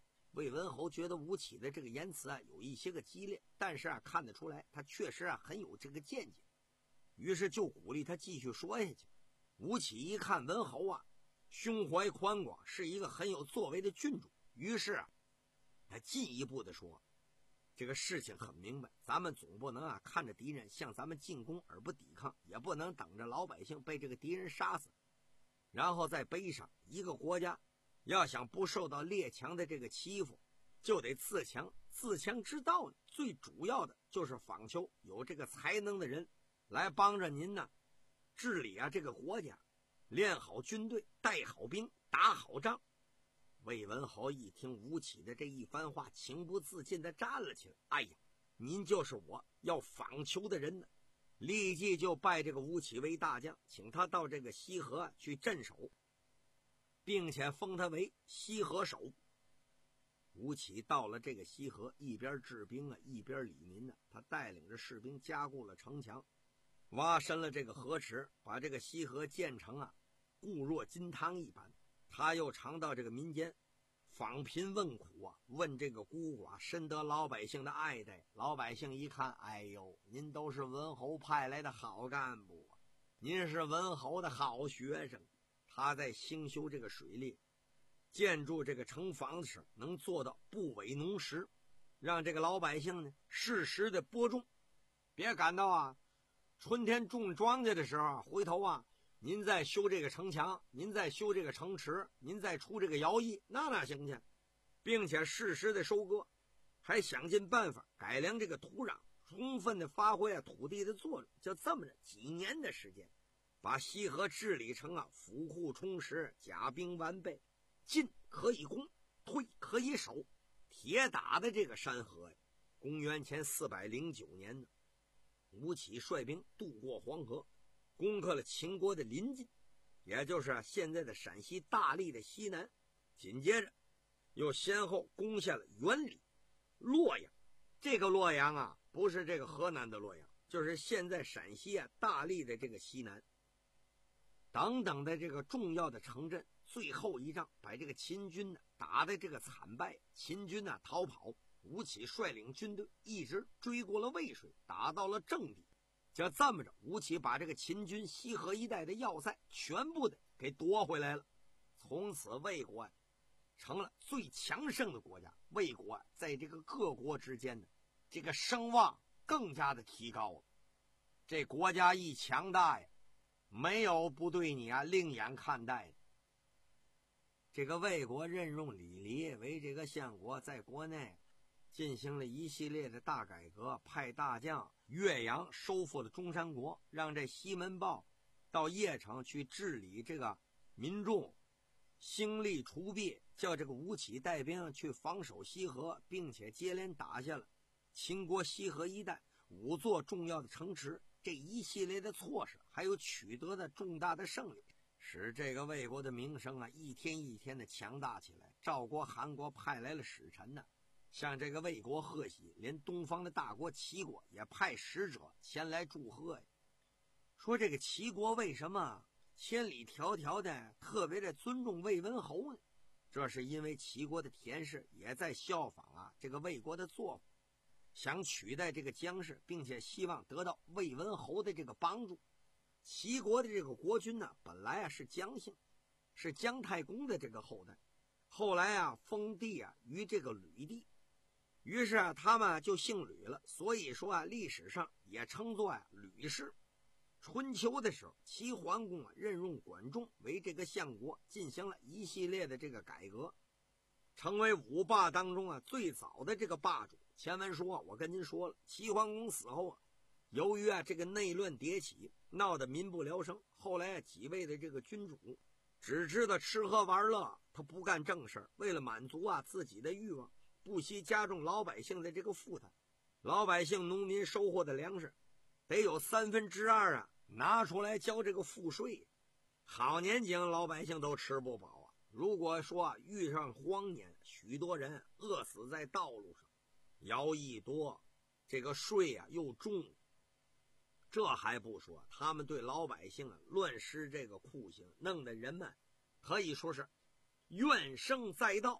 魏文侯觉得吴起的这个言辞啊有一些个激烈，但是啊看得出来他确实啊很有这个见解，于是就鼓励他继续说下去。吴起一看文侯啊胸怀宽广，是一个很有作为的郡主，于是啊他进一步的说，这个事情很明白，咱们总不能啊看着敌人向咱们进攻而不抵抗，也不能等着老百姓被这个敌人杀死然后再悲伤。一个国家要想不受到列强的这个欺负，就得自强。自强之道呢，最主要的就是访求有这个才能的人来帮着您呢治理啊这个国家，练好军队，带好兵，打好仗。魏文侯一听吴起的这一番话，情不自禁地站了起来。哎呀，您就是我要访求的人呢！立即就拜这个吴起为大将，请他到这个西河去镇守，并且封他为西河守。吴起到了这个西河，一边治兵啊，一边理民呢。他带领着士兵加固了城墙，挖深了这个河池，把这个西河建成啊固若金汤一般。他又常到这个民间访贫问苦啊，问这个孤寡，深得老百姓的爱戴。老百姓一看，哎呦，您都是文侯派来的好干部啊，您是文侯的好学生。他在兴修这个水利，建筑这个城防时能做到不违农时，让这个老百姓呢适时的播种，别感到啊春天种庄稼的时候啊，回头啊您再修这个城墙，您再修这个城池，您再出这个徭役，那哪行去？并且适时的收割，还想尽办法改良这个土壤，充分的发挥啊土地的作用。就这么着几年的时间，把西河治理成啊府库充实，甲兵完备，进可以攻，退可以守，铁打的这个山河呀。公元前四百零九年呢，吴起率兵渡过黄河，攻克了秦国的临晋，也就是现在的陕西大荔的西南。紧接着又先后攻下了原里、洛阳。这个洛阳啊不是这个河南的洛阳，就是现在陕西啊大荔的这个西南等等的这个重要的城镇。最后一仗把这个秦军呢打的这个惨败，秦军呢逃跑，吴起率领军队一直追过了渭水，打到了正地。就这么着，吴起把这个秦军西河一带的要塞全部的给夺回来了。从此魏国啊成了最强盛的国家。魏国啊在这个各国之间呢这个声望更加的提高了。这国家一强大呀，没有不对你啊另眼看待的。这个魏国任用李黎为这个相国，在国内进行了一系列的大改革，派大将岳阳收复了中山国，让这西门豹到邺城去治理这个民众，兴利除弊，叫这个吴起带兵去防守西河，并且接连打下了秦国西河一带五座重要的城池。这一系列的措施还有取得的重大的胜利，使这个魏国的名声啊一天一天的强大起来。赵国、韩国派来了使臣呢，向这个魏国贺喜，连东方的大国齐国也派使者前来祝贺呀。说这个齐国为什么千里迢迢的特别的尊重魏文侯呢？这是因为齐国的田氏也在效仿啊这个魏国的做法，想取代这个姜氏，并且希望得到魏文侯的这个帮助。齐国的这个国君呢，本来啊是姜姓，是姜太公的这个后代，后来啊封地啊于这个吕地，于是啊他们就姓吕了，所以说啊历史上也称作啊吕氏。春秋的时候，齐桓公啊任用管仲为这个相国，进行了一系列的这个改革，成为五霸当中啊最早的这个霸主。前文说啊我跟您说了，齐桓公死后啊，由于啊这个内乱迭起，闹得民不聊生，后来啊几位的这个君主只知道吃喝玩乐，他不干正事，为了满足啊自己的欲望，不惜加重老百姓的这个负担。老百姓农民收获的粮食得有三分之二啊拿出来交这个赋税，好年景老百姓都吃不饱啊。如果说啊遇上荒年，许多人饿死在道路上，徭役多，这个税啊又重。这还不说，他们对老百姓啊乱施这个酷刑，弄得人们可以说是怨声载道。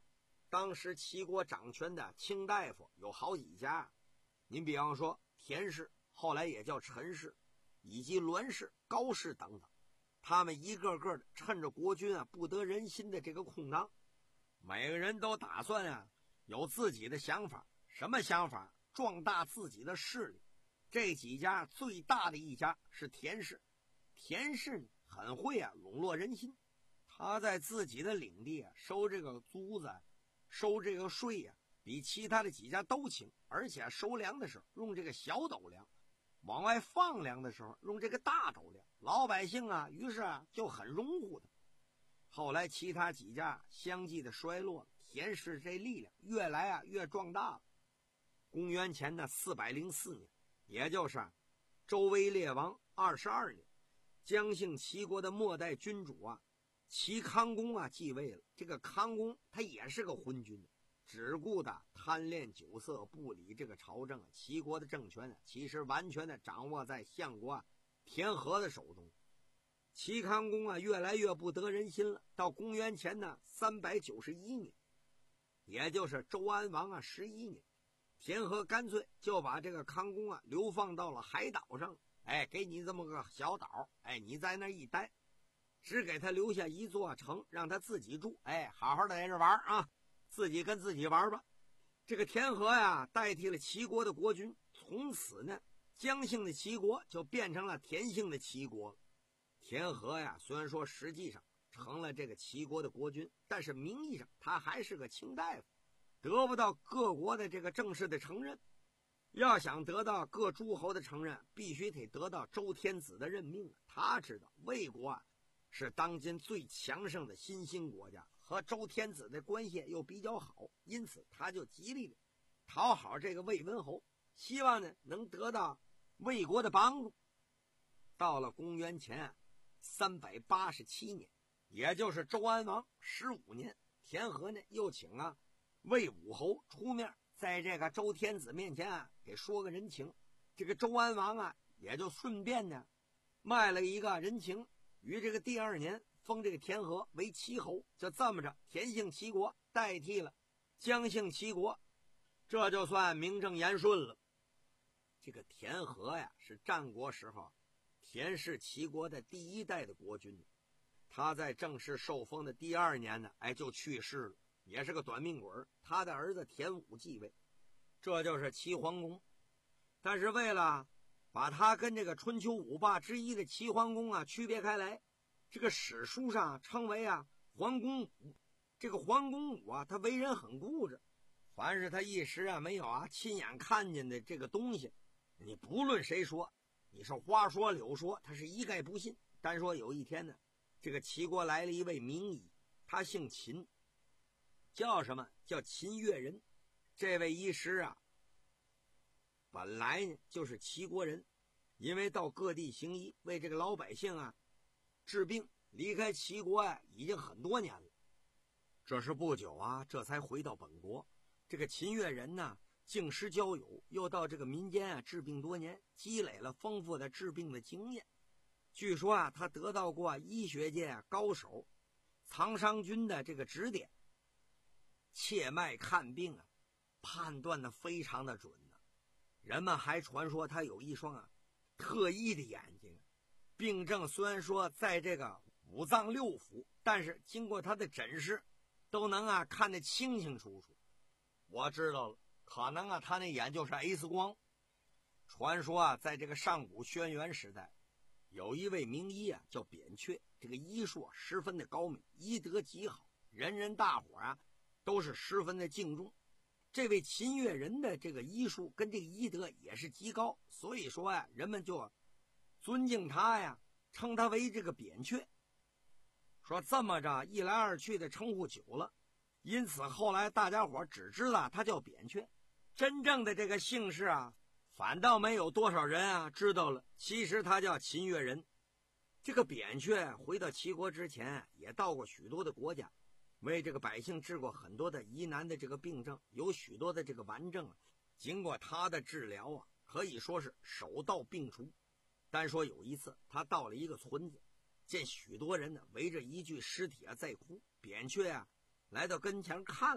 当时齐国掌权的卿大夫有好几家，您比方说田氏，后来也叫陈氏，以及栾氏、高氏等等，他们一个个的趁着国君啊不得人心的这个空档，每个人都打算啊有自己的想法。什么想法？壮大自己的势力。这几家最大的一家是田氏，田氏呢很会啊笼络人心，他在自己的领地啊收这个租子、收这个税呀、啊，比其他的几家都轻，而且收粮的时候用这个小斗粮，往外放粮的时候用这个大斗粮，老百姓啊于是啊就很拥护他。后来其他几家相继的衰落了，田氏这力量越来啊越壮大了。公元前的四百零四年，也就是啊周威烈王二十二年，姜姓齐国的末代君主啊齐康公啊继位了。这个康公他也是个昏君，只顾的贪恋酒色，不理这个朝政。齐国的政权其实完全的掌握在相国啊田和的手中。齐康公啊越来越不得人心了。到公元前呢三百九十一年，也就是周安王啊十一年，田和干脆就把这个康公啊流放到了海岛上。哎，给你这么个小岛，哎，你在那一待，只给他留下一座城，让他自己住。哎，好好的在这玩啊，自己跟自己玩吧。这个田和呀代替了齐国的国君，从此呢姜姓的齐国就变成了田姓的齐国。田和呀虽然说实际上成了这个齐国的国君，但是名义上他还是个卿大夫，得不到各国的这个正式的承认。要想得到各诸侯的承认，必须得得到周天子的任命。他知道魏国啊是当今最强盛的新兴国家，和周天子的关系又比较好，因此他就极力的讨好这个魏文侯，希望呢能得到魏国的帮助。到了公元前三百八十七年，也就是周安王十五年，田和呢又请啊魏武侯出面，在这个周天子面前啊给说个人情。这个周安王啊也就顺便呢卖了一个人情，于这个第二年封这个田和为齐侯。就这么着，田姓齐国代替了姜姓齐国，这就算名正言顺了。这个田和呀是战国时候田氏齐国的第一代的国君，他在正式受封的第二年呢哎就去世了，也是个短命鬼。他的儿子田武继位，这就是齐桓公。但是为了把他跟这个春秋五霸之一的齐桓公啊区别开来，这个史书上称为啊桓公武。这个桓公武啊他为人很固执，凡是他一时啊没有啊亲眼看见的这个东西，你不论谁说，你是花说柳说，他是一概不信。单说有一天呢，这个齐国来了一位名医，他姓秦，叫什么？叫秦越人。这位医师啊本来呢就是齐国人，因为到各地行医，为这个老百姓啊治病，离开齐国啊已经很多年了。这是不久啊这才回到本国。这个秦越人呢敬师交友，又到这个民间啊治病多年，积累了丰富的治病的经验。据说啊他得到过医学界高手曹商君的这个指点，切脉看病啊判断的非常的准呢、啊。人们还传说他有一双啊特异的眼睛，病症虽然说在这个五脏六腑，但是经过他的诊视都能啊看得清清楚楚。我知道了，可能啊他那眼就是 X 光。传说啊在这个上古轩辕时代，有一位名医啊叫扁鹊，这个医术啊十分的高明，医德极好，人人大伙啊都是十分的敬重。这位秦越人的这个医术跟这个医德也是极高，所以说呀、啊、人们就尊敬他呀，称他为这个扁鹊。说这么着一来二去的称呼久了，因此后来大家伙只知道他叫扁鹊，真正的这个姓氏啊反倒没有多少人啊知道了，其实他叫秦越人。这个扁鹊回到齐国之前也到过许多的国家，为这个百姓治过很多的疑难的这个病症，有许多的这个顽症啊，经过他的治疗啊可以说是手到病除。单说有一次他到了一个村子，见许多人呢围着一具尸体啊在哭，扁鹊啊来到跟前看了看，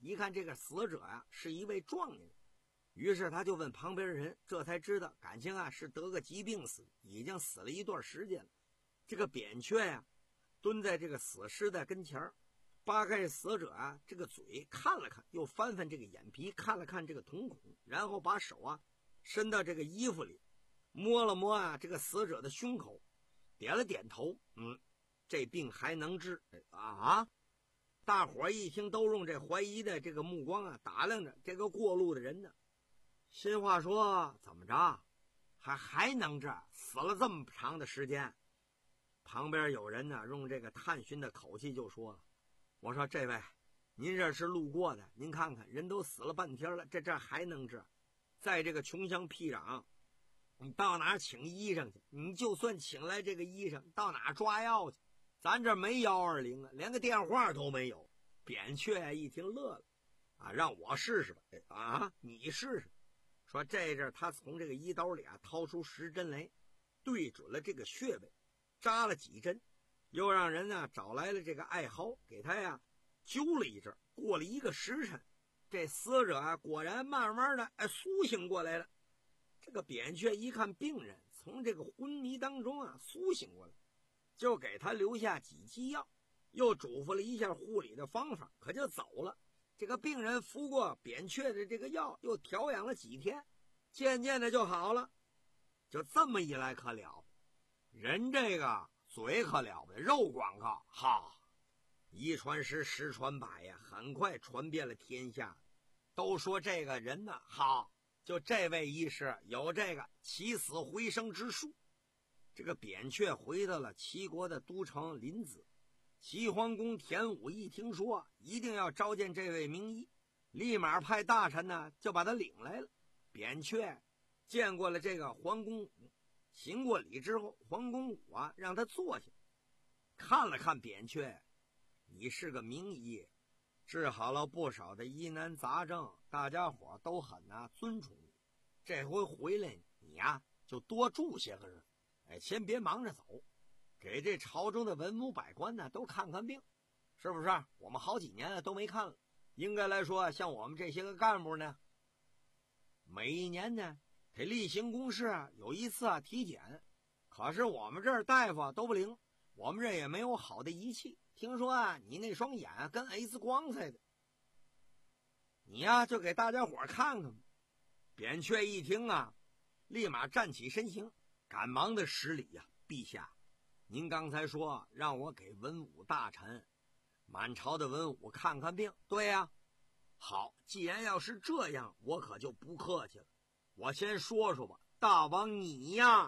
一看这个死者啊是一位壮年人，于是他就问旁边的人，这才知道感情啊是得个疾病死，已经死了一段时间了。这个扁鹊呀、啊、蹲在这个死尸的跟前，扒开死者啊这个嘴看了看，又翻翻这个眼皮，看了看这个瞳孔，然后把手啊伸到这个衣服里，摸了摸啊这个死者的胸口，点了点头，嗯，这病还能治啊！大伙一听都用这怀疑的这个目光啊打量着这个过路的人呢，心话说怎么着还还能治，死了这么长的时间。旁边有人呢用这个探寻的口气就说了，我说这位您这是路过的，您看看人都死了半天了，这这还能治？在这个穷乡僻壤，你到哪请医生去？你就算请来这个医生，到哪抓药去？咱这没幺二零啊，连个电话都没有。扁鹊一听乐了，啊，让我试试吧。啊，你试试。说这阵他从这个衣兜里啊掏出时针来，对准了这个穴位，扎了几针，又让人呢找来了这个艾蒿，给他呀灸了一阵。过了一个时辰，这死者啊果然慢慢的哎苏醒过来了。这个扁鹊一看病人从这个昏迷当中啊苏醒过来，就给他留下几剂药，又嘱咐了一下护理的方法，可就走了。这个病人服过扁鹊的这个药，又调养了几天，渐渐的就好了。就这么一来可了，人这个嘴可了不得，肉广告哈，一传十，十传百呀，很快传遍了天下。都说这个人呢，好，就这位医师有这个起死回生之术。这个扁鹊回到了齐国的都城临淄，齐桓公田武一听说一定要召见这位名医，立马派大臣呢就把他领来了。扁鹊见过了这个桓公武，行过礼之后，桓公武啊让他坐下，看了看扁鹊，你是个名医，治好了不少的疑难杂症，大家伙都很啊尊崇你。这回回来你呀、啊、就多住些个日子，哎，先别忙着走，给这朝中的文武百官呢都看看病，是不是？我们好几年都没看了。应该来说，像我们这些个干部呢，每一年呢得例行公事啊有一次啊体检，可是我们这儿大夫都不灵，我们这也没有好的仪器。听说啊你那双眼啊跟 X 光似的，你呀就给大家伙看看吧。扁鹊一听啊，立马站起身形，赶忙的施礼呀、啊，陛下，您刚才说让我给文武大臣、满朝的文武看看病，对呀、啊。好，既然要是这样，我可就不客气了。我先说说吧，大王你呀，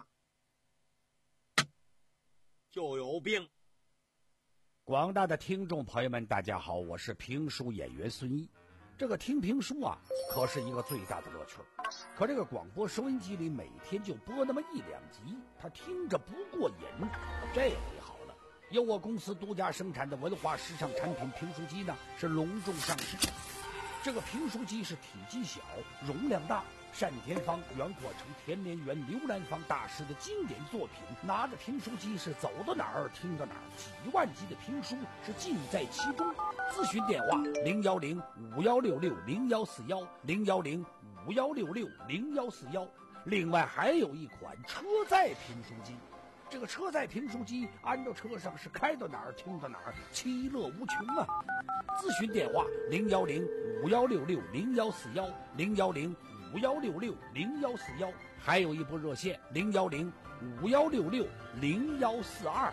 就有病。 广大的听众朋友们，大家好，我是评书演员孙一。这个听评书啊，可是一个最大的乐趣。可这个广播收音机里每天就播那么一两集，他听着不过瘾。这回好了，由我公司独家生产的文化时尚产品评书机呢，是隆重上市。这个评书机是体积小，容量大，单田芳、袁阔成、田连元、刘兰芳大师的经典作品。拿着评书机是走到哪儿听到哪儿，几万集的评书是尽在其中。咨询电话零幺零五幺六六零幺四幺零幺零五幺六六零幺四幺。另外还有一款车载评书机。这个车载评书机安到车上是开到哪儿听到哪儿，其乐无穷啊！咨询电话零幺零五幺六六零幺四幺零幺零五幺六六零幺四幺，还有一部热线零幺零五幺六六零幺四二。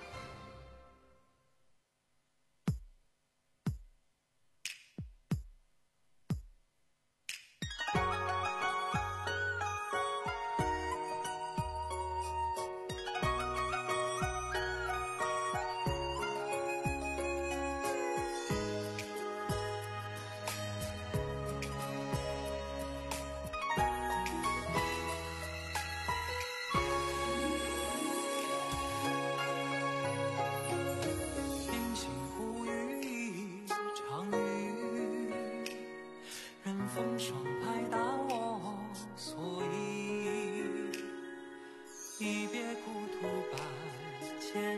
风霜拍打我所以，一别故土百千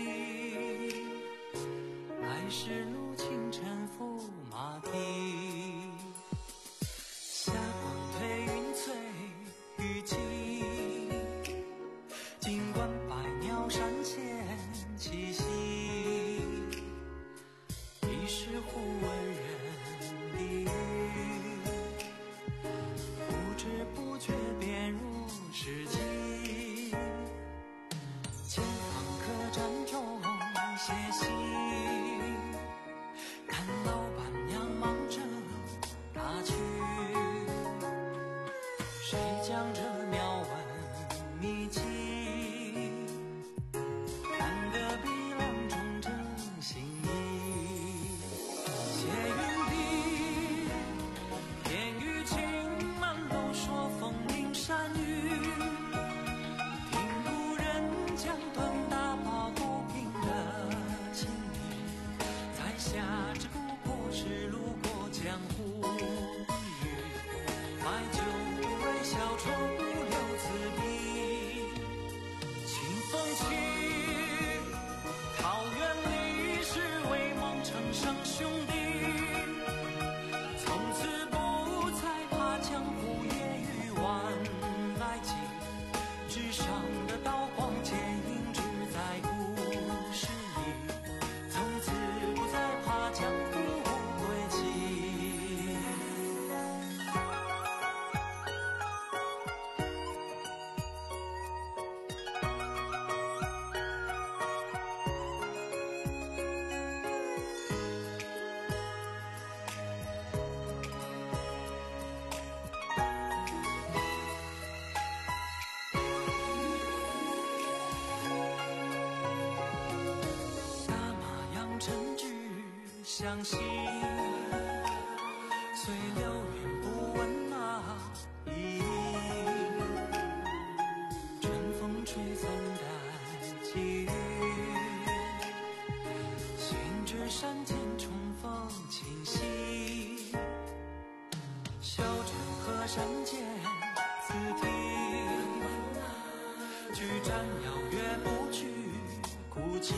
里，来时路轻尘覆马蹄。 去，谁将这妙文秘籍弹得比郎中正心意？斜云笔，天雨轻满楼说风铃山雨，听路人讲段大抱不平的情谊，在下只不过是路过江湖一隅，买酒不为消愁不留此地。清风起，桃源里是为梦成生兄弟，从此不再怕江湖夜雨晚来急，纸上的刀光剑影只在故事里，从此不再怕江湖归期。打马扬尘只相惜，随流云不问那意。春风吹散淡寄语，行至山间重逢清溪。小城河山间此地，举盏邀月不惧孤寂。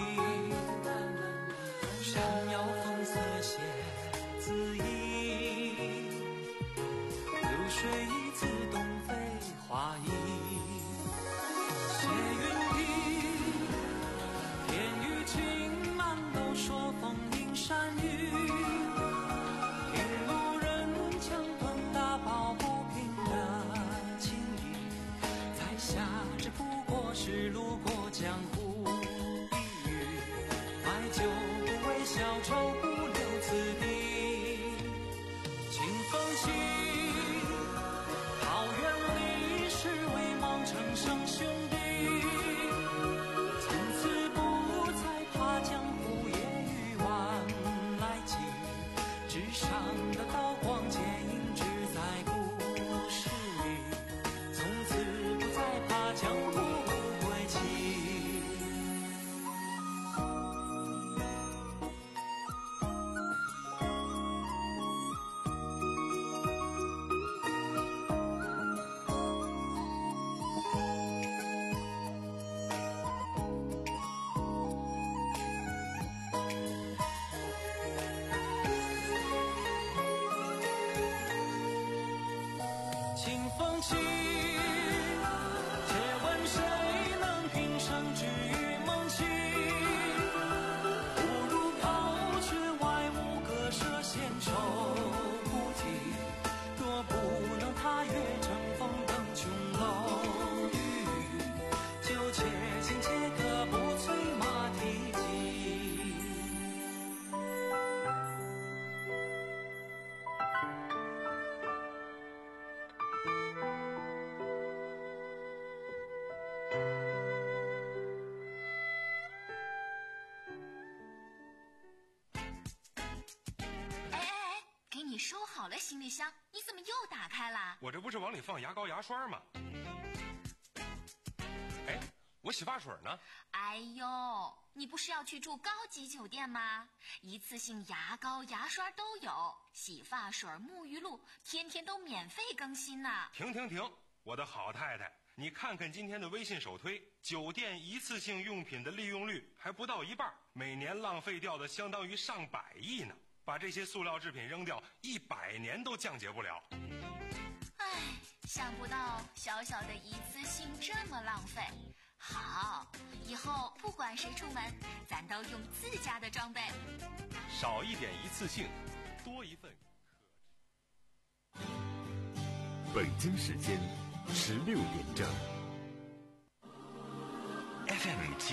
山摇风色写字意，流水一字东飞花意。斜云笔，天雨轻满楼说风铃山雨，听路人讲段大抱不平的情谊，在下只不过是路过江湖一隅，买酒不为消愁不留此地。清风起，桃源里是为梦成生兄弟，从此不再怕江湖夜雨晚来急，纸上的刀光剑影只在故事里，从此不再怕江湖归期。清风起，借问谁能平生只与梦期？不如抛却外物，割舍闲愁不提。若不能踏越乘风登琼楼玉宇，就且行且可不催马蹄疾。 哎哎哎，给你收好了行李箱，你怎么又打开啦？ 我这不是往里放牙膏牙刷吗？哎，我洗发水呢？ 哎呦，你不是要去住高级酒店吗？一次性牙膏牙刷都有，洗发水沐浴露天天都免费更新呢。 停停停，我的好太太，你看看今天的微信首推，酒店一次性用品的利用率还不到一半，每年浪费掉的相当于上百亿呢。把这些塑料制品扔掉，一百年都降解不了。 唉，想不到小小的一次性这么浪费。好，以后不管谁出门，咱都用自家的装备。 少一点一次性，多一份可知。 北京时间十六点整。 F M